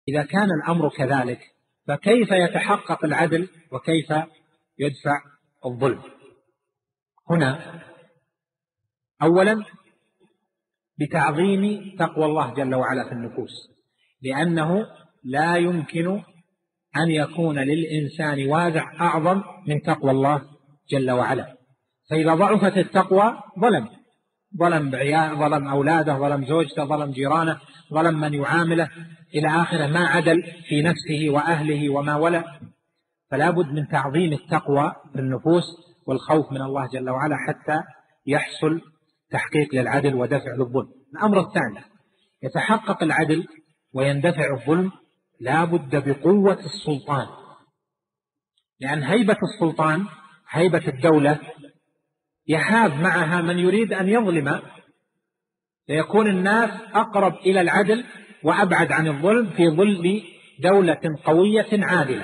إذا كان الأمر كذلك فكيف يتحقق العدل وكيف يدفع الظلم؟ هنا أولا بتعظيم تقوى الله جل وعلا في النفوس، لأنه لا يمكن أن يكون للإنسان وازع أعظم من تقوى الله جل وعلا. فإذا ضعفت التقوى ظلم ظلم أولاده، ظلم زوجته، ظلم جيرانه، ظلم من يعامله إلى آخره، ما عدل في نفسه وأهله وما ولى. فلا بد من تعظيم التقوى في النفوس والخوف من الله جل وعلا حتى يحصل تحقيق للعدل ودفع للظلم. الأمر الثاني يتحقق العدل ويندفع الظلم لا بد بقوة السلطان، لأن هيبة السلطان، هيبة الدولة، يحاب معها من يريد أن يظلم، ليكون الناس أقرب إلى العدل وأبعد عن الظلم في ظل دولة قوية عادلة.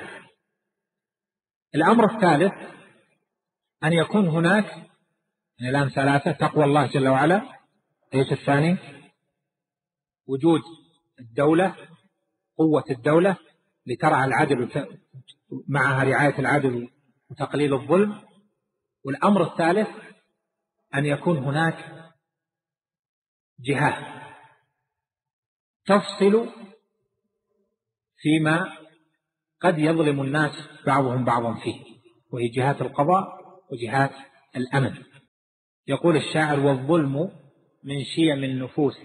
الأمر الثالث أن يكون هناك الآن ثلاثة: تقوى الله جل وعلا، ايش الثاني؟ وجود الدولة، قوة الدولة لترعى العدل معها رعاية العدل وتقليل الظلم. والأمر الثالث أن يكون هناك جهة تفصل فيما قد يظلم الناس بعضهم بعضا فيه، وهي جهات القضاء وجهات الأمن. يقول الشاعر: والظلم من شيم النفوس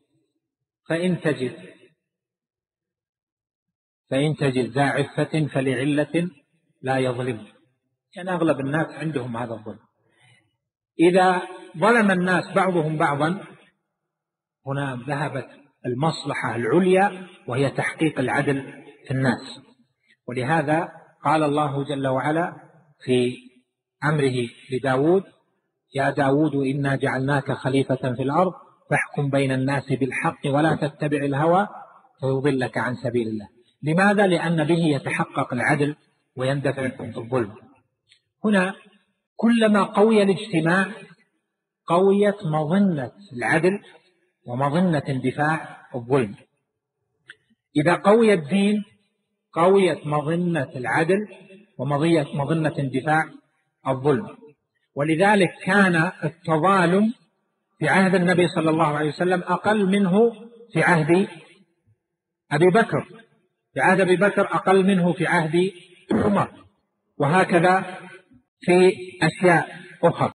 فإن تجد ذا عفة فلعلة لا يظلم. يعني أغلب الناس عندهم هذا الظلم. إذا ظلم الناس بعضهم بعضا هنا ذهبت المصلحة العليا وهي تحقيق العدل في الناس. ولهذا قال الله جل وعلا في أمره لداود: يا داود إنا جعلناك خليفة في الأرض فاحكم بين الناس بالحق ولا تتبع الهوى فيضلك عن سبيل الله. لماذا؟ لأن به يتحقق العدل ويندفع الظلم. هنا كلما قوي الاجتماع قويت مظنة العدل ومظنة اندفاع الظلم. إذا قوي الدين قويت مظنة العدل ومظنة اندفاع الظلم. ولذلك كان التظالم في عهد النبي صلى الله عليه وسلم أقل منه في عهد أبي بكر، في عهد أبي بكر أقل منه في عهد عمر، وهكذا في أشياء أخرى.